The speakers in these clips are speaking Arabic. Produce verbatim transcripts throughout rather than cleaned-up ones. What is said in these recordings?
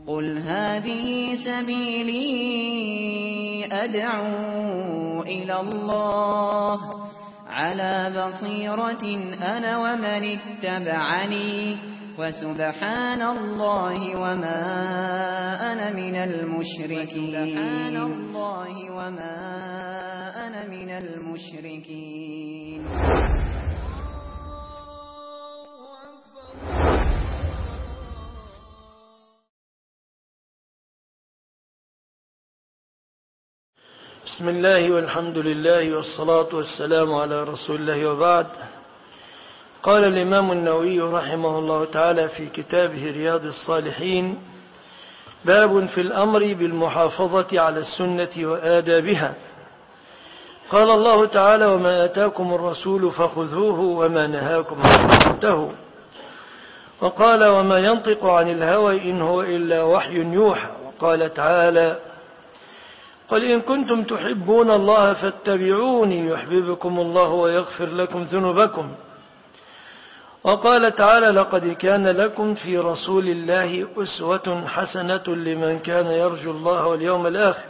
قل هذه سبيلي أدعو إلى الله على بصيرة أنا ومن اتبعني وسبحان الله وما أنا من المشركين سبحان الله وما أنا من المشركين. بسم الله والحمد لله والصلاة والسلام على رسول الله وبعد. قال الإمام النووي رحمه الله تعالى في كتابه رياض الصالحين: باب في الأمر بالمحافظة على السنة وآدابها. قال الله تعالى: وما آتاكم الرسول فخذوه وما نهاكم عنه فانتهوا. وقال: وما ينطق عن الهوى إن هو إلا وحي يوحى. وقال تعالى: قل إن كنتم تحبون الله فاتبعوني يحببكم الله ويغفر لكم ذنوبكم. وقال تعالى: لقد كان لكم في رسول الله أسوة حسنة لمن كان يرجو الله واليوم الآخر.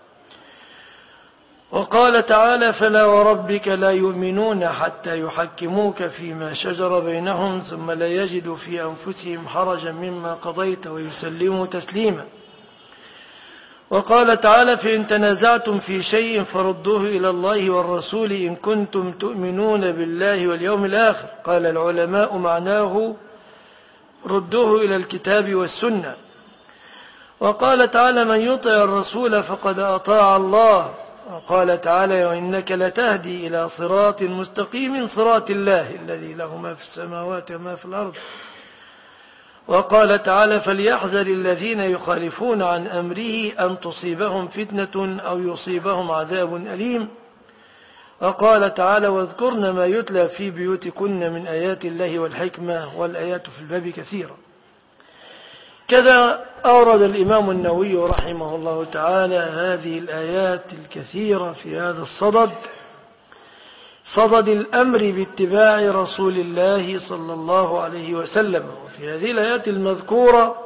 وقال تعالى: فلا وربك لا يؤمنون حتى يحكموك فيما شجر بينهم ثم لا يجدوا في أنفسهم حرجا مما قضيت ويسلموا تسليما. وقال تعالى: فإن تنازعتم في شيء فردوه إلى الله والرسول إن كنتم تؤمنون بالله واليوم الآخر. قال العلماء: معناه ردوه إلى الكتاب والسنة. وقال تعالى: من يطع الرسول فقد أطاع الله. وقال تعالى: وإنك لتهدي إلى صراط مستقيم صراط الله الذي له ما في السماوات وما في الأرض. وقال تعالى: فليحذر الذين يخالفون عن أمره أن تصيبهم فتنة أو يصيبهم عذاب أليم. وقال تعالى: واذكرن ما يتلى في بيوتكن من آيات الله والحكمة والآيات في الباب كثيرة. كذا أورد الإمام النووي رحمه الله تعالى هذه الآيات الكثيرة في هذا الصدد، صدد الأمر باتباع رسول الله صلى الله عليه وسلم. وفي هذه الآيات المذكورة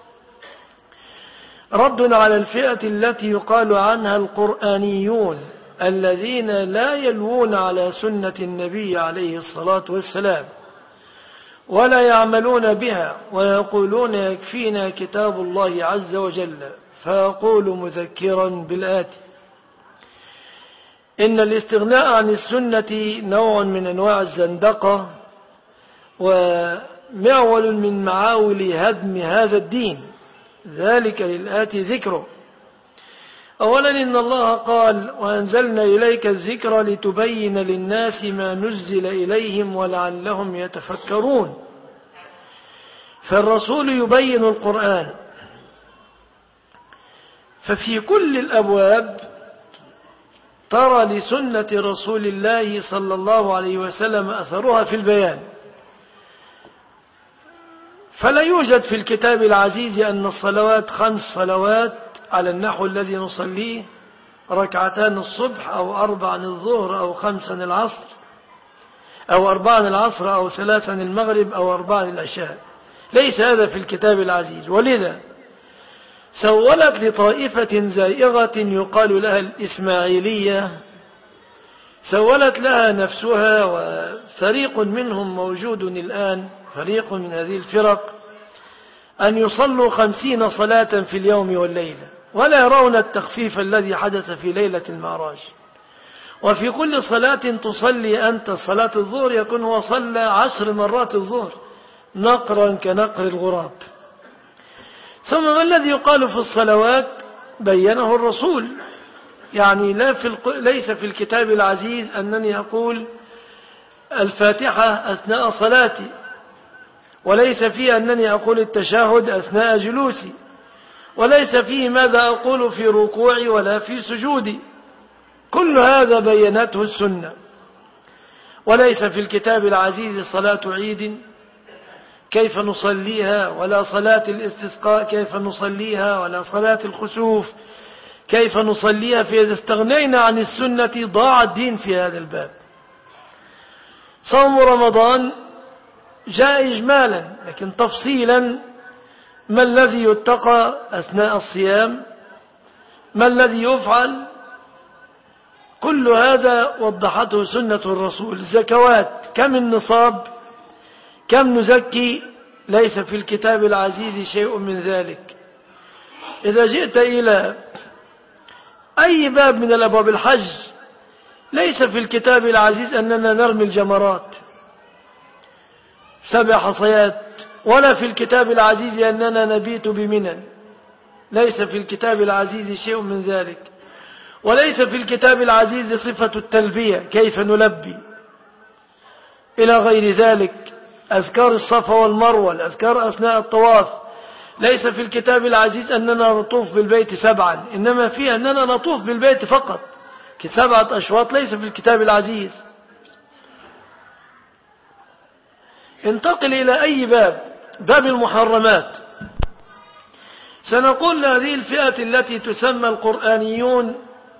رد على الفئة التي يقال عنها القرآنيون الذين لا يلوون على سنة النبي عليه الصلاة والسلام ولا يعملون بها ويقولون يكفينا كتاب الله عز وجل. فأقول مذكرا بالآتي: إن الاستغناء عن السنة نوع من أنواع الزندقة ومعول من معاول هدم هذا الدين، ذلك للآتي ذكره. أولا، إن الله قال: وأنزلنا إليك الذكر لتبين للناس ما نزل إليهم ولعلهم يتفكرون. فالرسول يبين القرآن، ففي كل الأبواب ترى لسنة رسول الله صلى الله عليه وسلم أثرها في البيان. فلا يوجد في الكتاب العزيز أن الصلوات خمس صلوات على النحو الذي نصليه: ركعتان الصبح أو أربعا الظهر أو خمسا العصر أو أربعا العصر أو ثلاثا المغرب أو أربعا العشاء. ليس هذا في الكتاب العزيز. ولذا سولت لطائفة زائغة يقال لها الإسماعيلية، سولت لها نفسها، وفريق منهم موجود الآن، فريق من هذه الفرق، أن يصلوا خمسين صلاة في اليوم والليلة ولا يرون التخفيف الذي حدث في ليلة المعراج. وفي كل صلاة تصلي أنت صلاة الظهر يكون هو صلى عشر مرات الظهر نقرا كنقر الغراب. ثم ما الذي يقال في الصلوات بينه الرسول. يعني لا في الق... ليس في الكتاب العزيز أنني أقول الفاتحة أثناء صلاتي، وليس فيه أنني أقول التشهد أثناء جلوسي، وليس فيه ماذا أقول في ركوعي ولا في سجودي. كل هذا بينته السنة. وليس في الكتاب العزيز صلاة عيد كيف نصليها، ولا صلاة الاستسقاء كيف نصليها، ولا صلاة الخسوف كيف نصليها. فإذا استغنينا عن السنة ضاع الدين في هذا الباب. صوم رمضان جاء إجمالا، لكن تفصيلا ما الذي يتقى أثناء الصيام، ما الذي يفعل، كل هذا وضحته سنة الرسول. الزكوات كم النصاب، كم نزكي، ليس في الكتاب العزيز شيء من ذلك. إذا جئت إلى أي باب من الأبواب، الحج ليس في الكتاب العزيز أننا نرمي الجمرات سبع حصيات، ولا في الكتاب العزيز أننا نبيت بمنى، ليس في الكتاب العزيز شيء من ذلك. وليس في الكتاب العزيز صفة التلبية كيف نلبي إلى غير ذلك. أذكار الصفا والمروة، الأذكار أثناء الطواف، ليس في الكتاب العزيز أننا نطوف بالبيت سبعا، إنما فيه أننا نطوف بالبيت فقط كسبعة أشواط، ليس في الكتاب العزيز. انتقل إلى أي باب، باب المحرمات. سنقول لهذه الفئة التي تسمى القرآنيون: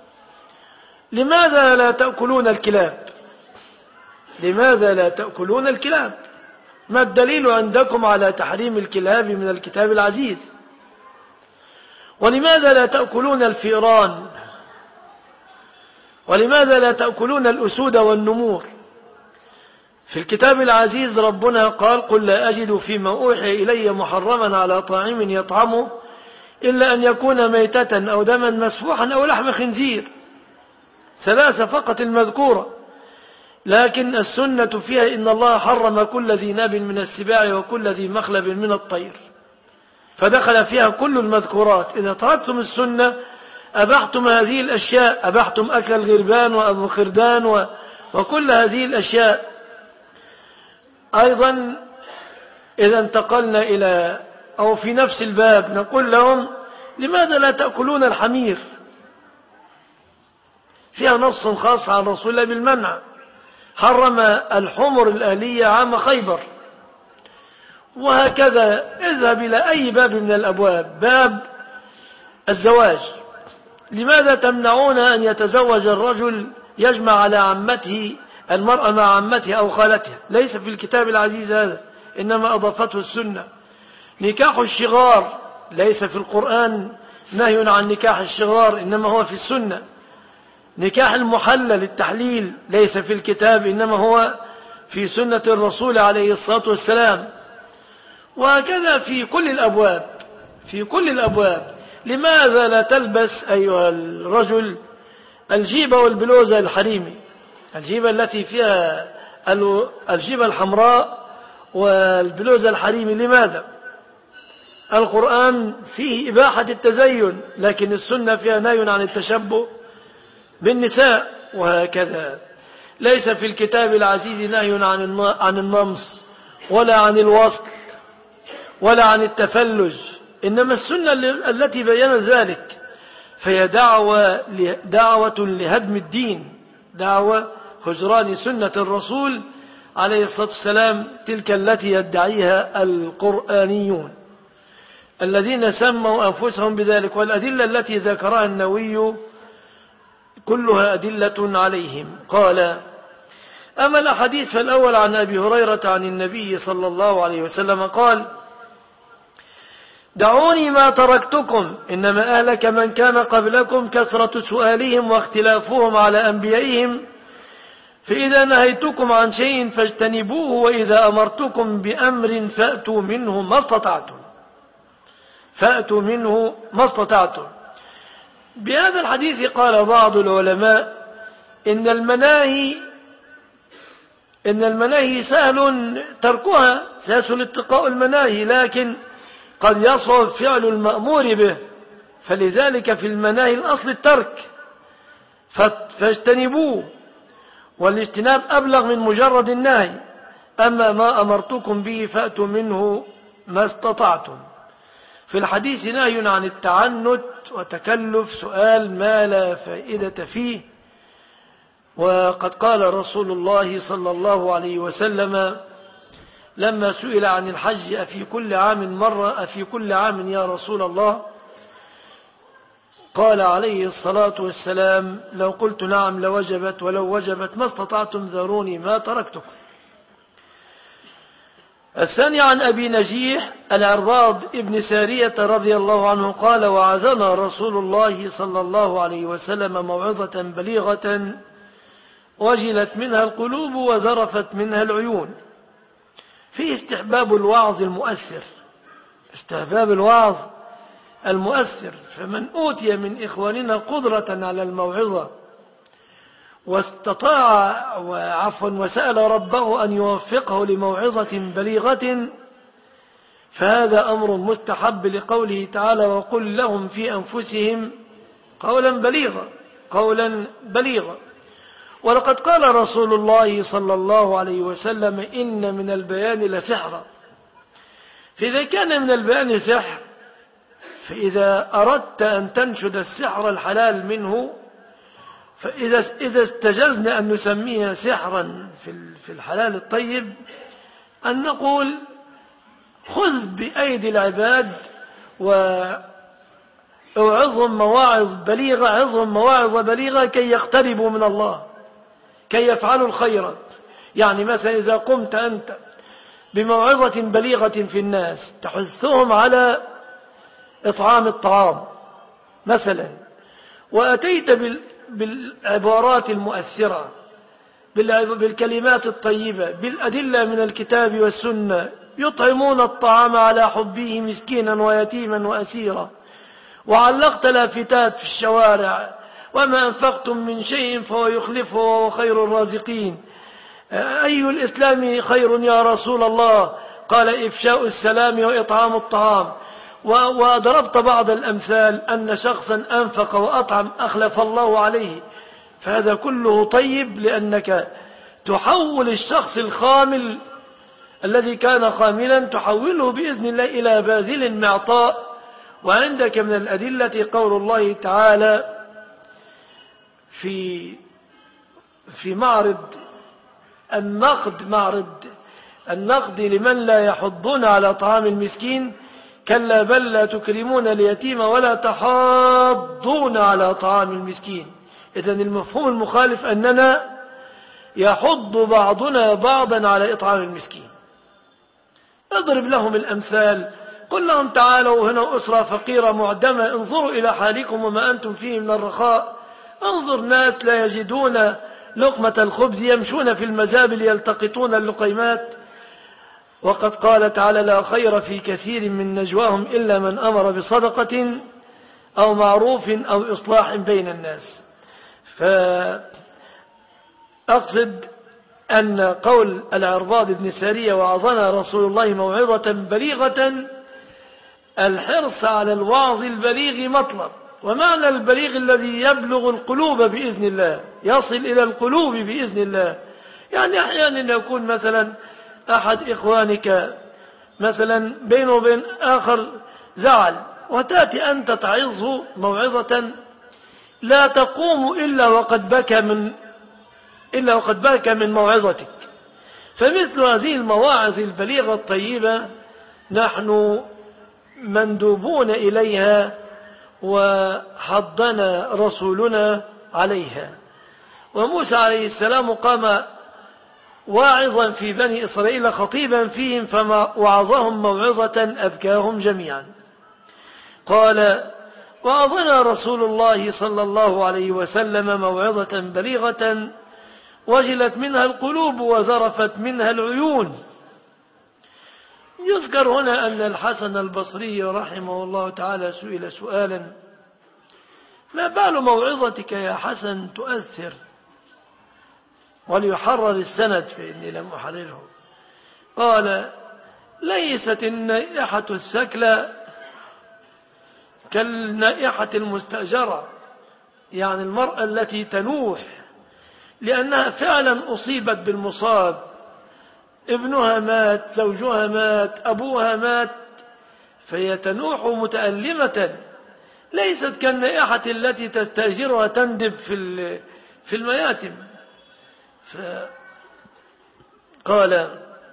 لماذا لا تأكلون الكلاب؟ لماذا لا تأكلون الكلاب؟ ما الدليل عندكم على تحريم الكلاب من الكتاب العزيز؟ ولماذا لا تأكلون الفئران؟ ولماذا لا تأكلون الأسود والنمور؟ في الكتاب العزيز ربنا قال: قل لا أجد فيما أوحي إلي محرما على طاعم يطعمه إلا أن يكون ميتة أو دما مسفوحا أو لحم خنزير. ثلاثة فقط المذكورة، لكن السنة فيها إن الله حرم كل ذي ناب من السباع وكل ذي مخلب من الطير، فدخل فيها كل المذكورات. إذا تركتم السنة أبحتم هذه الأشياء، أبحتم أكل الغربان وأبو خردان و... وكل هذه الأشياء. أيضا إذا انتقلنا إلى أو في نفس الباب نقول لهم: لماذا لا تأكلون الحمير؟ فيها نص خاص عن رسول الله بالمنع، حرم الحمر الأهلية عام خيبر. وهكذا اذهب إلى أي باب من الأبواب. باب الزواج: لماذا تمنعون أن يتزوج الرجل يجمع على عمته المرأة مع عمتها أو خالتها؟ ليس في الكتاب العزيز هذا، إنما أضافته السنة. نكاح الشغار ليس في القرآن نهي عن نكاح الشغار، إنما هو في السنة. نكاح المحلل التحليل ليس في الكتاب، إنما هو في سنة الرسول عليه الصلاة والسلام. وهكذا في كل الأبواب، في كل الأبواب. لماذا لا تلبس أيها الرجل الجيبة والبلوزة الحريمي، الجيبة التي فيها الجيبة الحمراء والبلوزة الحريمي؟ لماذا؟ القرآن فيه إباحة التزين، لكن السنة فيها نهي عن التشبه بالنساء. وهكذا ليس في الكتاب العزيز نهي عن النمص ولا عن الوصل ولا عن التفلج، إنما السنة التي بيّنت ذلك. فهي دعوة, دعوة لهدم الدين، دعوة هجران سنة الرسول عليه الصلاة والسلام، تلك التي يدعيها القرآنيون الذين سموا أنفسهم بذلك. والأدلة التي ذكرها النووي كلها أدلة عليهم. قال: أما الأحاديث فالأول عن أبي هريرة عن النبي صلى الله عليه وسلم قال: دعوني ما تركتكم، إنما أهلك من كان قبلكم كثرة سؤالهم واختلافهم على أنبيائهم، فإذا نهيتكم عن شيء فاجتنبوه، وإذا أمرتكم بأمر فأتوا منه ما استطعتم فأتوا منه ما استطعتم. بهذا الحديث قال بعض العلماء إن المناهي إن المناهي سهل تركها، سيسهل اتقاء المناهي، لكن قد يصعب فعل المأمور به، فلذلك في المناهي الأصل الترك، فاجتنبوه، والاجتناب أبلغ من مجرد النهي. أما ما أمرتكم به فأتوا منه ما استطعتم. في الحديث نهي عن التعنت وتكلف سؤال ما لا فائدة فيه. وقد قال رسول الله صلى الله عليه وسلم لما سئل عن الحج: أفي كل عام مرة أفي كل عام يا رسول الله؟ قال عليه الصلاة والسلام: لو قلت نعم لوجبت، ولو وجبت ما استطعتم ذروني ما تركتكم. الثاني عن أبي نجيح العرباض ابن سارية رضي الله عنه قال: وعظنا رسول الله صلى الله عليه وسلم موعظة بليغة وجلت منها القلوب وذرفت منها العيون. في استحباب الوعظ المؤثر، استحباب الوعظ المؤثر. فمن أوتي من إخواننا قدرة على الموعظة واستطاع وعفوا وسأل ربه أن يوفقه لموعظة بليغة فهذا أمر مستحب، لقوله تعالى: وقل لهم في أنفسهم قولا بليغا قولا بليغا. ولقد قال رسول الله صلى الله عليه وسلم: إن من البيان لسحرا. فإذا كان من البيان سحر، فإذا أردت أن تنشد السحر الحلال منه، فإذا إذا استجزنا أن نسميها سحرا في الحلال الطيب، أن نقول: خذ بأيدي العباد وأوعظهم مواعظ بليغة عظهم مواعظ بليغة كي يقتربوا من الله، كي يفعلوا الخيرات. يعني مثلا إذا قمت أنت بموعظة بليغة في الناس تحثهم على إطعام الطعام مثلا، وأتيت بالعبارات المؤثرة، بالكلمات الطيبة، بالأدلة من الكتاب والسنة: يطعمون الطعام على حبه مسكينا ويتيما وأسيرا، وعلقت لافتات في الشوارع: وما أنفقتم من شيء فهو يخلفه وهو خير الرازقين. أي الإسلام خير يا رسول الله؟ قال: إفشاء السلام وإطعام الطعام. وضربت بعض الأمثال أن شخصا أنفق وأطعم أخلف الله عليه. فهذا كله طيب، لأنك تحول الشخص الخامل الذي كان خاملا تحوله بإذن الله إلى باذل معطاء. وعندك من الأدلة قول الله تعالى في في معرض النقد معرض النقد لمن لا يحضون على طعام المسكين: كلا بل لا تكرمون اليتيم ولا تحاضون على طعام المسكين. إذن المفهوم المخالف أننا يحض بعضنا بعضا على إطعام المسكين. اضرب لهم الأمثال، قل لهم: تعالوا هنا أسرة فقيرة معدمة، انظروا إلى حالكم وما أنتم فيه من الرخاء. انظر ناس لا يجدون لقمة الخبز يمشون في المزابل يلتقطون اللقيمات. وقد قال تعالى: لا خير في كثير من نجواهم إلا من أمر بصدقة أو معروف أو إصلاح بين الناس. فأقصد أن قول العرباض بن سارية: وعظنا رسول الله موعظة بليغة، الحرص على الوعظ البليغ مطلب. ومعنى البليغ الذي يبلغ القلوب بإذن الله، يصل إلى القلوب بإذن الله. يعني أحيانا يكون مثلا أحد إخوانك مثلا بينه وبين آخر زعل، وتأتي أنت تعظه موعظة لا تقوم إلا وقد بكى من إلا وقد بكى من موعظتك. فمثل هذه المواعظ البليغة الطيبة نحن مندوبون إليها، وحضنا رسولنا عليها. وموسى عليه السلام قام واعظا في بني إسرائيل خطيبا فيهم، فما وعظهم موعظة أبكاهم جميعا. قال: وعظنا رسول الله صلى الله عليه وسلم موعظة بليغة وجلت منها القلوب وذرفت منها العيون. يذكر هنا أن الحسن البصري رحمه الله تعالى سئل سؤالا: ما بال موعظتك يا حسن تؤثر؟ وليحرر السند فإني لم أحرره. قال: ليست النائحة الثكلى كالنائحة المستأجرة، يعني المرأة التي تنوح لأنها فعلا أصيبت بالمصاب، ابنها مات، زوجها مات، أبوها مات، فهي تنوح متألمة. ليست كالنائحة التي تستأجرها تندب في في المياتم. قال: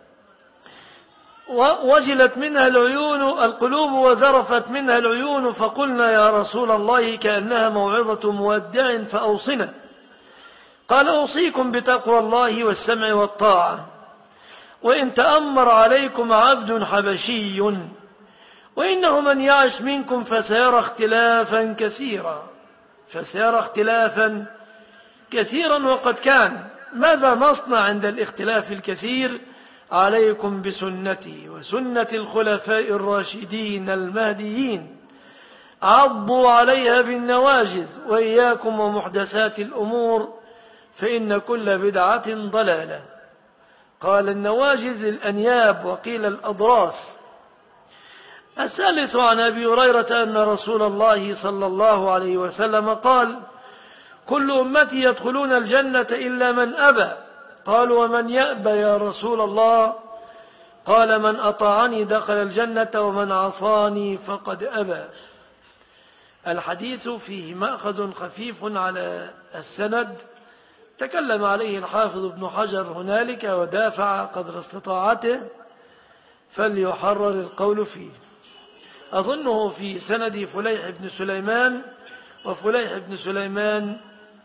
وجلت منها العيون القلوب وذرفت منها العيون، فقلنا يا رسول الله كأنها موعظة مودع فأوصنا. قال: أوصيكم بتقوى الله والسمع والطاعة. وإن تأمر عليكم عبد حبشي وإنه من يعش منكم فسيرى اختلافا كثيرا فسيرى اختلافا كثيرا وقد كان. ماذا نصنع عند الاختلاف الكثير؟ عليكم بسنتي وسنة الخلفاء الراشدين المهديين، عضوا عليها بالنواجذ، وإياكم ومحدثات الأمور فإن كل بدعة ضلالة. قال النواجذ الأنياب وقيل الأضراس. الثالث عن أبي هريرة أن رسول الله صلى الله عليه وسلم قال: كل أمتي يدخلون الجنة إلا من أبى. قالوا: ومن يأبى يا رسول الله؟ قال: من أطاعني دخل الجنة ومن عصاني فقد أبى. الحديث فيه مأخذ خفيف على السند تكلم عليه الحافظ ابن حجر هنالك ودافع قدر استطاعته، فليحرر القول فيه. أظنه في سند فليح بن سليمان، وفليح بن سليمان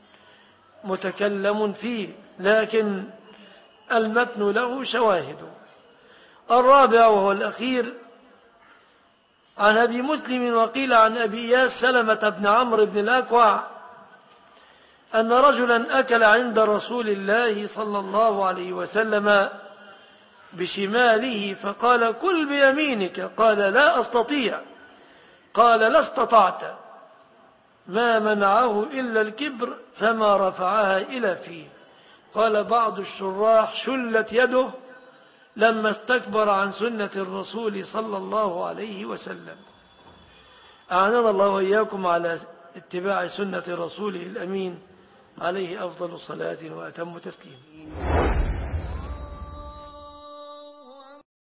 متكلم فيه، لكن المتن له شواهد. الرابع وهو الأخير عن أبي مسلم وقيل عن أبي إياس سلمة بن عمرو بن الأكوع أن رجلا أكل عند رسول الله صلى الله عليه وسلم بشماله فقال: كل بيمينك. قال: لا أستطيع. قال: لا استطعت. ما منعه إلا الكبر فما رفعها إلى فيه. قال بعض الشراح: شلت يده لما استكبر عن سنة الرسول صلى الله عليه وسلم. أعننا الله وإياكم على اتباع سنة رسوله الأمين عليه أفضل صلاة وأتم تسليم.